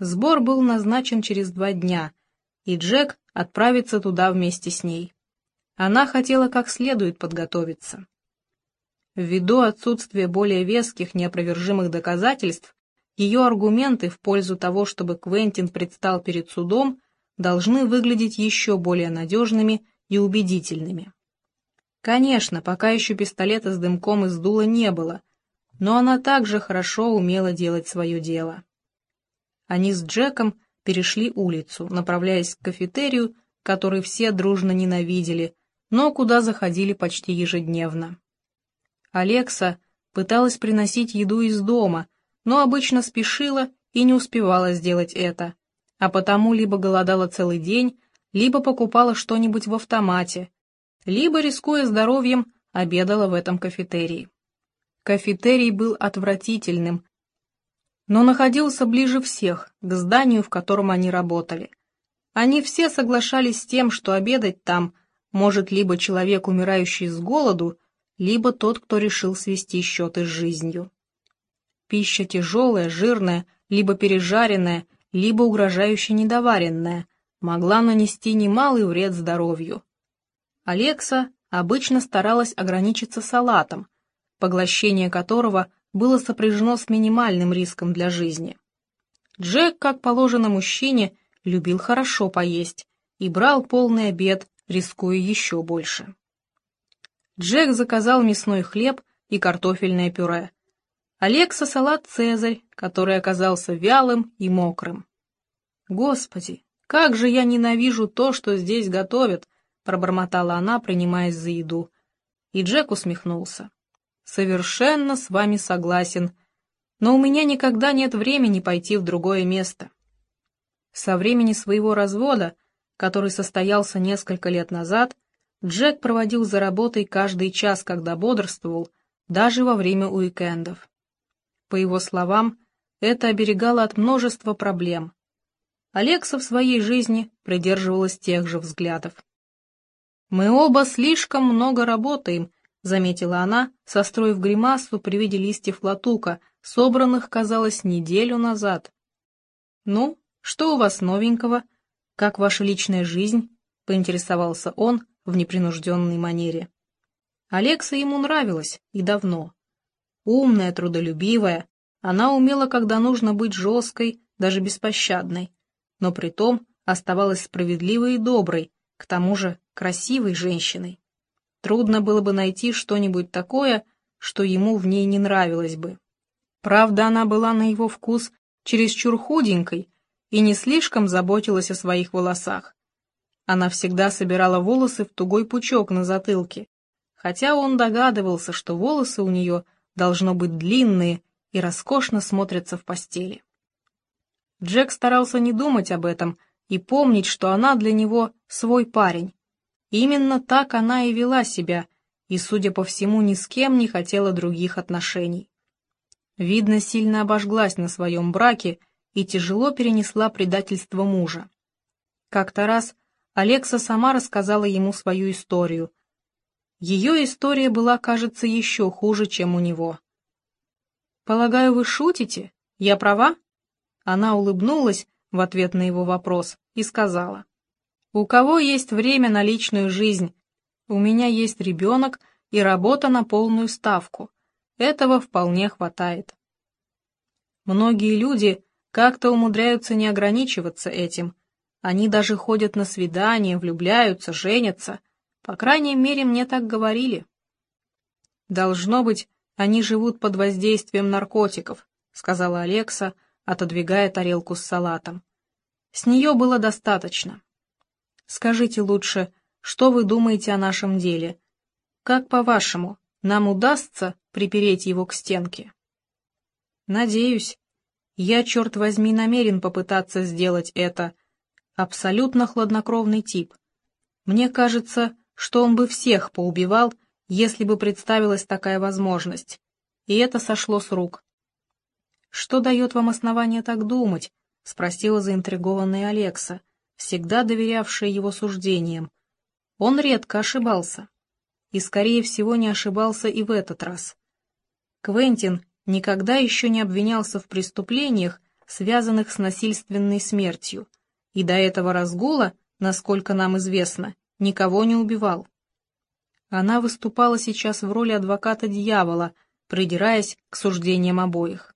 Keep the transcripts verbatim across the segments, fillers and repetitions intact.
Сбор был назначен через два дня, и Джек отправится туда вместе с ней. Она хотела как следует подготовиться. Ввиду отсутствия более веских, неопровержимых доказательств, ее аргументы в пользу того, чтобы Квентин предстал перед судом, должны выглядеть еще более надежными и убедительными. Конечно, пока еще пистолета с дымком из дула не было, но она также хорошо умела делать свое дело. Они с Джеком перешли улицу, направляясь к кафетерию, который все дружно ненавидели, но куда заходили почти ежедневно. Алекса пыталась приносить еду из дома, но обычно спешила и не успевала сделать это, а потому либо голодала целый день, либо покупала что-нибудь в автомате, либо, рискуя здоровьем, обедала в этом кафетерии. Кафетерий был отвратительным, но находился ближе всех к зданию, в котором они работали. Они все соглашались с тем, что обедать там может либо человек, умирающий с голоду, либо тот, кто решил свести счеты с жизнью. Пища тяжелая, жирная, либо пережаренная, либо угрожающе недоваренная, могла нанести немалый вред здоровью. Алекса обычно старалась ограничиться салатом, поглощение которого было сопряжено с минимальным риском для жизни. Джек, как положено мужчине, любил хорошо поесть и брал полный обед, рискуя еще больше. Джек заказал мясной хлеб и картофельное пюре. Алекса салат «Цезарь», который оказался вялым и мокрым. «Господи, как же я ненавижу то, что здесь готовят!» — пробормотала она, принимаясь за еду. И Джек усмехнулся. «Совершенно с вами согласен, но у меня никогда нет времени пойти в другое место». Со времени своего развода, который состоялся несколько лет назад, Джек проводил за работой каждый час, когда бодрствовал, даже во время уикендов. По его словам, это оберегало от множества проблем. Алекса в своей жизни придерживалась тех же взглядов. «Мы оба слишком много работаем», — заметила она, состроив гримасу при виде листьев латука, собранных, казалось, неделю назад. «Ну, что у вас новенького? Как ваша личная жизнь?» — поинтересовался он в непринужденной манере. Алекса ему нравилась, и давно. Умная, трудолюбивая, она умела, когда нужно быть жесткой, даже беспощадной, но притом оставалась справедливой и доброй, к тому же красивой женщиной. Трудно было бы найти что-нибудь такое, что ему в ней не нравилось бы. Правда, она была на его вкус чересчур худенькой и не слишком заботилась о своих волосах. Она всегда собирала волосы в тугой пучок на затылке, хотя он догадывался, что волосы у нее должно быть длинные и роскошно смотрятся в постели. Джек старался не думать об этом и помнить, что она для него свой парень. Именно так она и вела себя, и, судя по всему, ни с кем не хотела других отношений. Видно, сильно обожглась на своем браке и тяжело перенесла предательство мужа. Как-то раз Алекса сама рассказала ему свою историю. Ее история была, кажется, еще хуже, чем у него. «Полагаю, вы шутите? Я права?» Она улыбнулась в ответ на его вопрос и сказала: «У кого есть время на личную жизнь? У меня есть ребенок и работа на полную ставку. Этого вполне хватает». Многие люди как-то умудряются не ограничиваться этим. Они даже ходят на свидания, влюбляются, женятся. По крайней мере, мне так говорили. «Должно быть, они живут под воздействием наркотиков», — сказала Алекса, отодвигая тарелку с салатом. С нее было достаточно. «Скажите лучше, что вы думаете о нашем деле? Как, по-вашему, нам удастся припереть его к стенке?» «Надеюсь. Я, черт возьми, намерен попытаться сделать это. Абсолютно хладнокровный тип. Мне кажется, что он бы всех поубивал, если бы представилась такая возможность. И это сошло с рук». «Что дает вам основание так думать?» — спросила заинтригованная Алекса, всегда доверявшая его суждениям. Он редко ошибался. И, скорее всего, не ошибался и в этот раз. Квентин никогда еще не обвинялся в преступлениях, связанных с насильственной смертью, и до этого разгула, насколько нам известно, никого не убивал. Она выступала сейчас в роли адвоката дьявола, придираясь к суждениям обоих.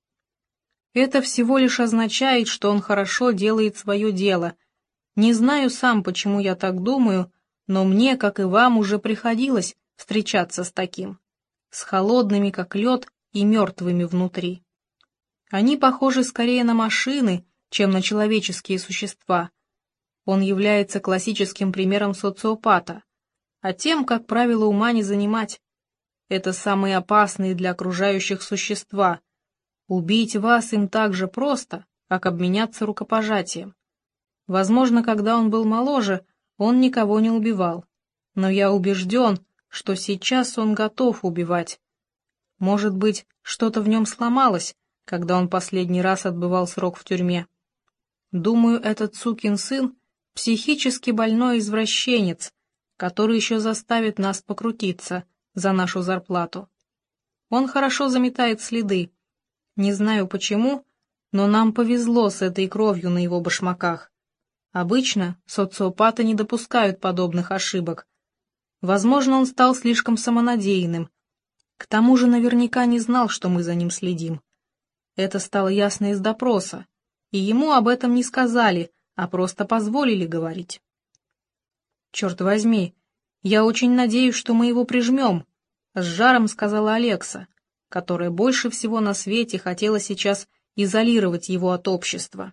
Это всего лишь означает, что он хорошо делает свое дело. Не знаю сам, почему я так думаю, но мне, как и вам, уже приходилось встречаться с таким, с холодными, как лед, и мертвыми внутри. Они похожи скорее на машины, чем на человеческие существа. Он является классическим примером социопата, а тем, как правило, ума не занимать. Это самые опасные для окружающих существа. Убить вас им так же просто, как обменяться рукопожатием. Возможно, когда он был моложе, он никого не убивал, но я убежден, что сейчас он готов убивать. Может быть, что-то в нем сломалось, когда он последний раз отбывал срок в тюрьме. Думаю, этот сукин сын — психически больной извращенец, который еще заставит нас покрутиться за нашу зарплату. Он хорошо заметает следы. Не знаю почему, но нам повезло с этой кровью на его башмаках. Обычно социопаты не допускают подобных ошибок. Возможно, он стал слишком самонадеянным. К тому же наверняка не знал, что мы за ним следим. Это стало ясно из допроса, и ему об этом не сказали, а просто позволили говорить. «Черт возьми, я очень надеюсь, что мы его прижмем», — с жаром сказала Алекса, которая больше всего на свете хотела сейчас изолировать его от общества.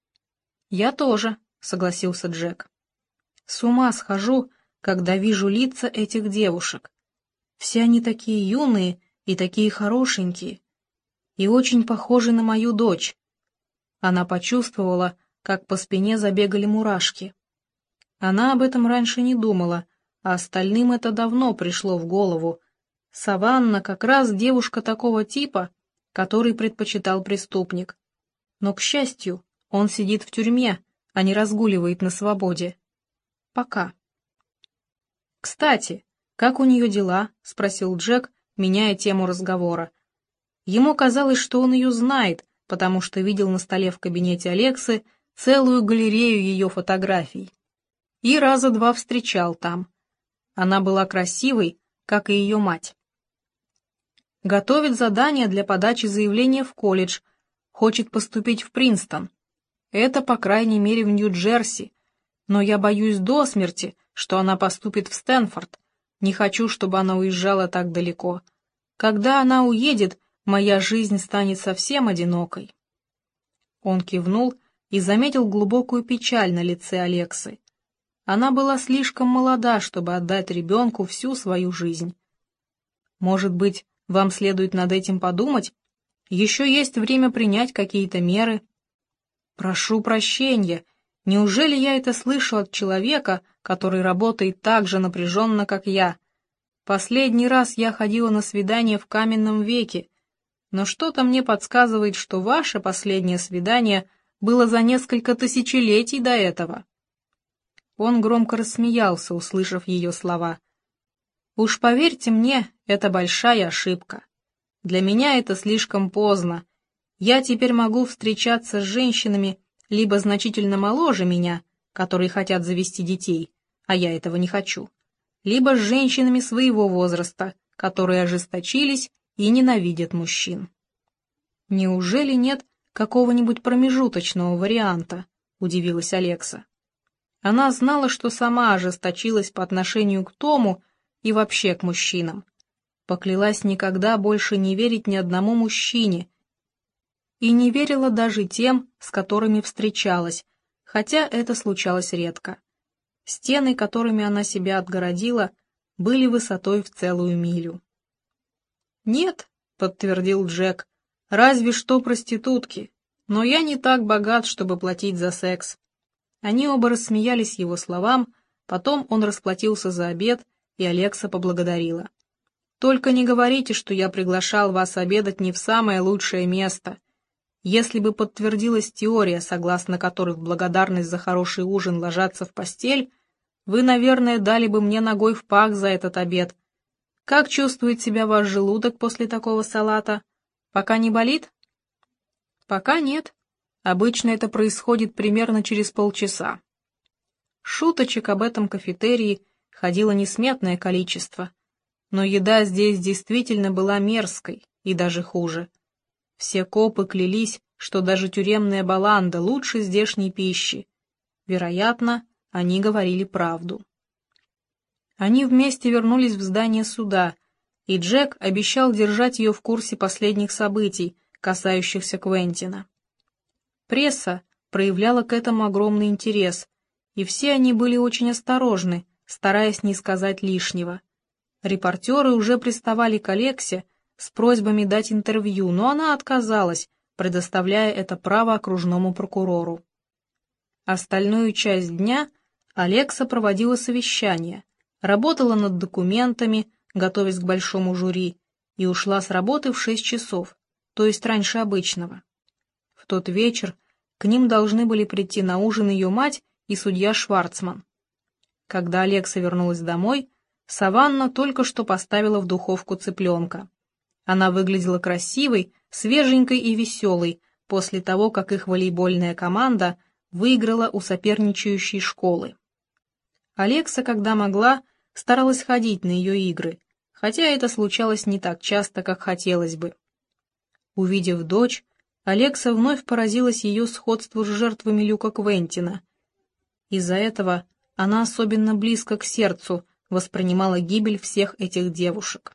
«Я тоже», — согласился Джек. «С ума схожу, когда вижу лица этих девушек. Все они такие юные и такие хорошенькие, и очень похожи на мою дочь». Она почувствовала, как по спине забегали мурашки. Она об этом раньше не думала, а остальным это давно пришло в голову. Саванна как раз девушка такого типа, который предпочитал преступник. Но, к счастью, он сидит в тюрьме, а не разгуливает на свободе. Пока. «Кстати, как у нее дела?» — спросил Джек, меняя тему разговора. Ему казалось, что он ее знает, потому что видел на столе в кабинете Алексы целую галерею ее фотографий. И раза два встречал там. Она была красивой, как и ее мать. Готовит задание для подачи заявления в колледж, хочет поступить в Принстон. Это, по крайней мере, в Нью-Джерси, но я боюсь до смерти, что она поступит в Стэнфорд. Не хочу, чтобы она уезжала так далеко. Когда она уедет, моя жизнь станет совсем одинокой. Он кивнул и заметил глубокую печаль на лице Алексы. Она была слишком молода, чтобы отдать ребенку всю свою жизнь. Может быть, вам следует над этим подумать? Еще есть время принять какие-то меры. Прошу прощения, неужели я это слышу от человека, который работает так же напряженно, как я? Последний раз я ходила на свидание в каменном веке, но что-то мне подсказывает, что ваше последнее свидание было за несколько тысячелетий до этого. Он громко рассмеялся, услышав ее слова. Уж поверьте мне, это большая ошибка. Для меня это слишком поздно. Я теперь могу встречаться с женщинами либо значительно моложе меня, которые хотят завести детей, а я этого не хочу, либо с женщинами своего возраста, которые ожесточились и ненавидят мужчин. Неужели нет какого-нибудь промежуточного варианта? Удивилась Алекса. Она знала, что сама ожесточилась по отношению к Тому и вообще к мужчинам. Поклялась никогда больше не верить ни одному мужчине, и не верила даже тем, с которыми встречалась, хотя это случалось редко. Стены, которыми она себя отгородила, были высотой в целую милю. «Нет», — подтвердил Джек, — «разве что проститутки, но я не так богат, чтобы платить за секс». Они оба рассмеялись его словам, потом он расплатился за обед, и Алекса поблагодарила. «Только не говорите, что я приглашал вас обедать не в самое лучшее место. Если бы подтвердилась теория, согласно которой в благодарность за хороший ужин ложатся в постель, вы, наверное, дали бы мне ногой в пах за этот обед. Как чувствует себя ваш желудок после такого салата? Пока не болит?» «Пока нет. Обычно это происходит примерно через полчаса. Шуточек об этом кафетерии ходило несметное количество, но еда здесь действительно была мерзкой и даже хуже. Все копы клялись, что даже тюремная баланда лучше здешней пищи. Вероятно, они говорили правду. Они вместе вернулись в здание суда, и Джек обещал держать ее в курсе последних событий, касающихся Квентина. Пресса проявляла к этому огромный интерес, и все они были очень осторожны, стараясь не сказать лишнего. Репортеры уже приставали к Алексе с просьбами дать интервью, но она отказалась, предоставляя это право окружному прокурору. Остальную часть дня Алекса проводила совещания, работала над документами, готовясь к большому жюри, и ушла с работы в шесть часов, то есть раньше обычного. В тот вечер к ним должны были прийти на ужин ее мать и судья Шварцман. Когда Алекса вернулась домой, Саванна только что поставила в духовку цыпленка. Она выглядела красивой, свеженькой и веселой после того, как их волейбольная команда выиграла у соперничающей школы. Алекса, когда могла, старалась ходить на ее игры, хотя это случалось не так часто, как хотелось бы. Увидев дочь, Алекса вновь поразилась ее сходству с жертвами Люка Квентина. Из-за этого она особенно близко к сердцу воспринимала гибель всех этих девушек.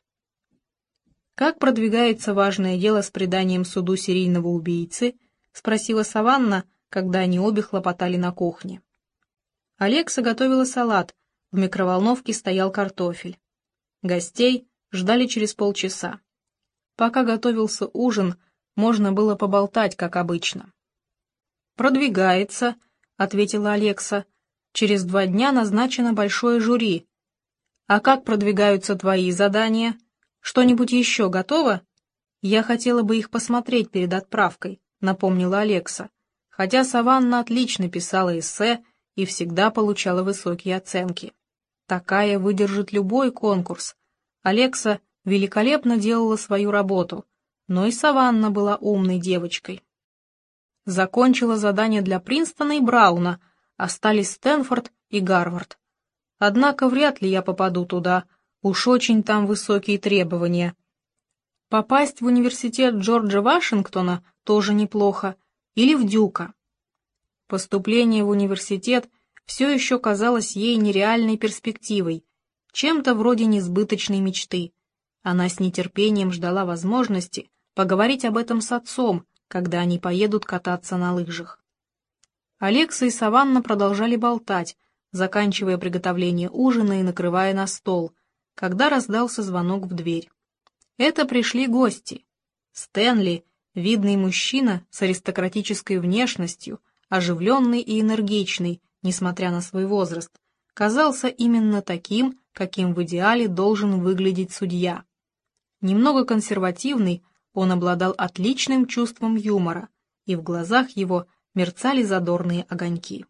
«Как продвигается важное дело с преданием суду серийного убийцы?» — спросила Саванна, когда они обе хлопотали на кухне. Алекса готовила салат, в микроволновке стоял картофель. Гостей ждали через полчаса. Пока готовился ужин, можно было поболтать, как обычно. «Продвигается», — ответила Алекса. «Через два дня назначено большое жюри. А как продвигаются твои задания? Что-нибудь еще готово? Я хотела бы их посмотреть перед отправкой», — напомнила Алекса, хотя Саванна отлично писала эссе и всегда получала высокие оценки. Такая выдержит любой конкурс. Алекса великолепно делала свою работу, но и Саванна была умной девочкой. Закончила задание для Принстона и Брауна, остались Стэнфорд и Гарвард. Однако вряд ли я попаду туда, уж очень там высокие требования. Попасть в университет Джорджа Вашингтона тоже неплохо, или в Дюка. Поступление в университет все еще казалось ей нереальной перспективой, чем-то вроде несбыточной мечты. Она с нетерпением ждала возможности поговорить об этом с отцом, когда они поедут кататься на лыжах. Алекса и Саванна продолжали болтать, заканчивая приготовление ужина и накрывая на стол, когда раздался звонок в дверь. Это пришли гости. Стэнли, видный мужчина с аристократической внешностью, оживленный и энергичный, несмотря на свой возраст, казался именно таким, каким в идеале должен выглядеть судья. Немного консервативный, он обладал отличным чувством юмора, и в глазах его мерцали задорные огоньки.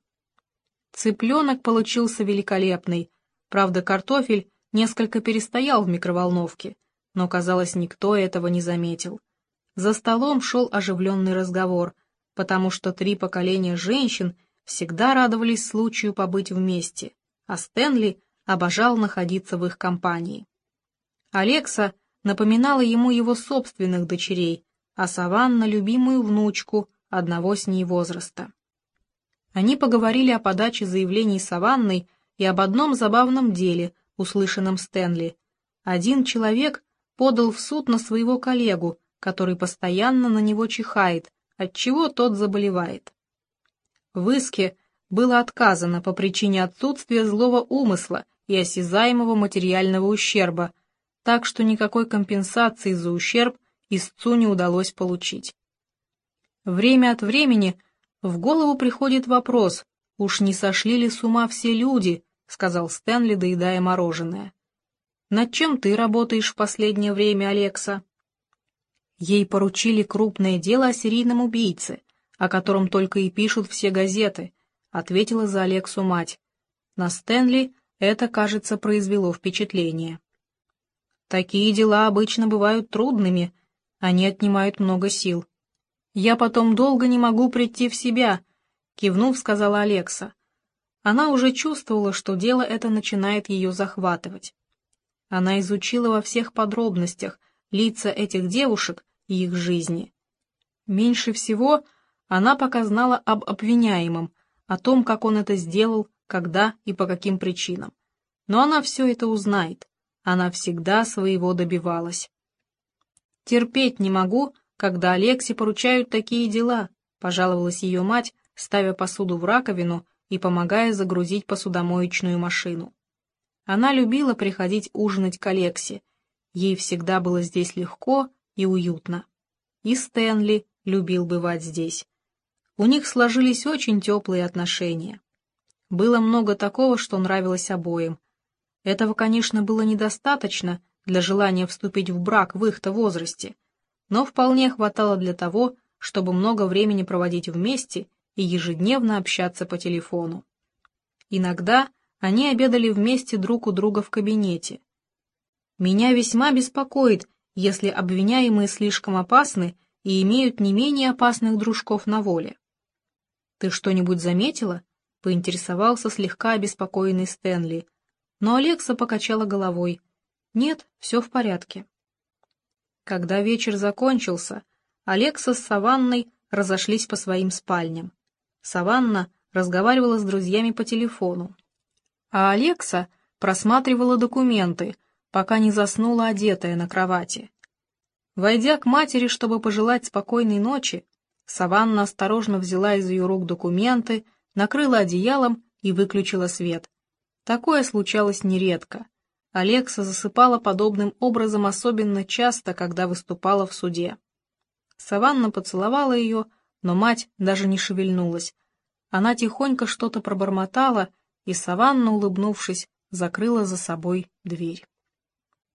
Цыпленок получился великолепный, правда, картофель несколько перестоял в микроволновке, но, казалось, никто этого не заметил. За столом шел оживленный разговор, потому что три поколения женщин всегда радовались случаю побыть вместе, а Стэнли обожал находиться в их компании. Алекса напоминала ему его собственных дочерей, а Саванна — любимую внучку одного с ней возраста. Они поговорили о подаче заявлений Саванной и об одном забавном деле, услышанном Стэнли. Один человек подал в суд на своего коллегу, который постоянно на него чихает, отчего тот заболевает. В иске было отказано по причине отсутствия злого умысла и осязаемого материального ущерба, так что никакой компенсации за ущерб истцу не удалось получить. Время от времени в голову приходит вопрос, уж не сошли ли с ума все люди, сказал Стэнли, доедая мороженое. Над чем ты работаешь в последнее время, Алекса? Ей поручили крупное дело о серийном убийце, о котором только и пишут все газеты, ответила за Алексу мать. На Стэнли это, кажется, произвело впечатление. Такие дела обычно бывают трудными, они отнимают много сил. «Я потом долго не могу прийти в себя», — кивнув, сказала Алекса. Она уже чувствовала, что дело это начинает ее захватывать. Она изучила во всех подробностях лица этих девушек и их жизни. Меньше всего она пока знала об обвиняемом, о том, как он это сделал, когда и по каким причинам. Но она все это узнает. Она всегда своего добивалась. «Терпеть не могу, когда Алексе поручают такие дела», — пожаловалась ее мать, ставя посуду в раковину и помогая загрузить посудомоечную машину. Она любила приходить ужинать к Алексе. Ей всегда было здесь легко и уютно. И Стэнли любил бывать здесь. У них сложились очень теплые отношения. Было много такого, что нравилось обоим. Этого, конечно, было недостаточно для желания вступить в брак в их-то возрасте, но вполне хватало для того, чтобы много времени проводить вместе и ежедневно общаться по телефону. Иногда они обедали вместе друг у друга в кабинете. «Меня весьма беспокоит, если обвиняемые слишком опасны и имеют не менее опасных дружков на воле». «Ты что-нибудь заметила?» — поинтересовался слегка обеспокоенный Стэнли. Но Алекса покачала головой. «Нет, все в порядке». Когда вечер закончился, Алекса с Саванной разошлись по своим спальням. Саванна разговаривала с друзьями по телефону, а Алекса просматривала документы, пока не заснула одетая на кровати. Войдя к матери, чтобы пожелать спокойной ночи, Саванна осторожно взяла из ее рук документы, накрыла одеялом и выключила свет. Такое случалось нередко. Алекса засыпала подобным образом особенно часто, когда выступала в суде. Саванна поцеловала ее, но мать даже не шевельнулась. Она тихонько что-то пробормотала, и Саванна, улыбнувшись, закрыла за собой дверь.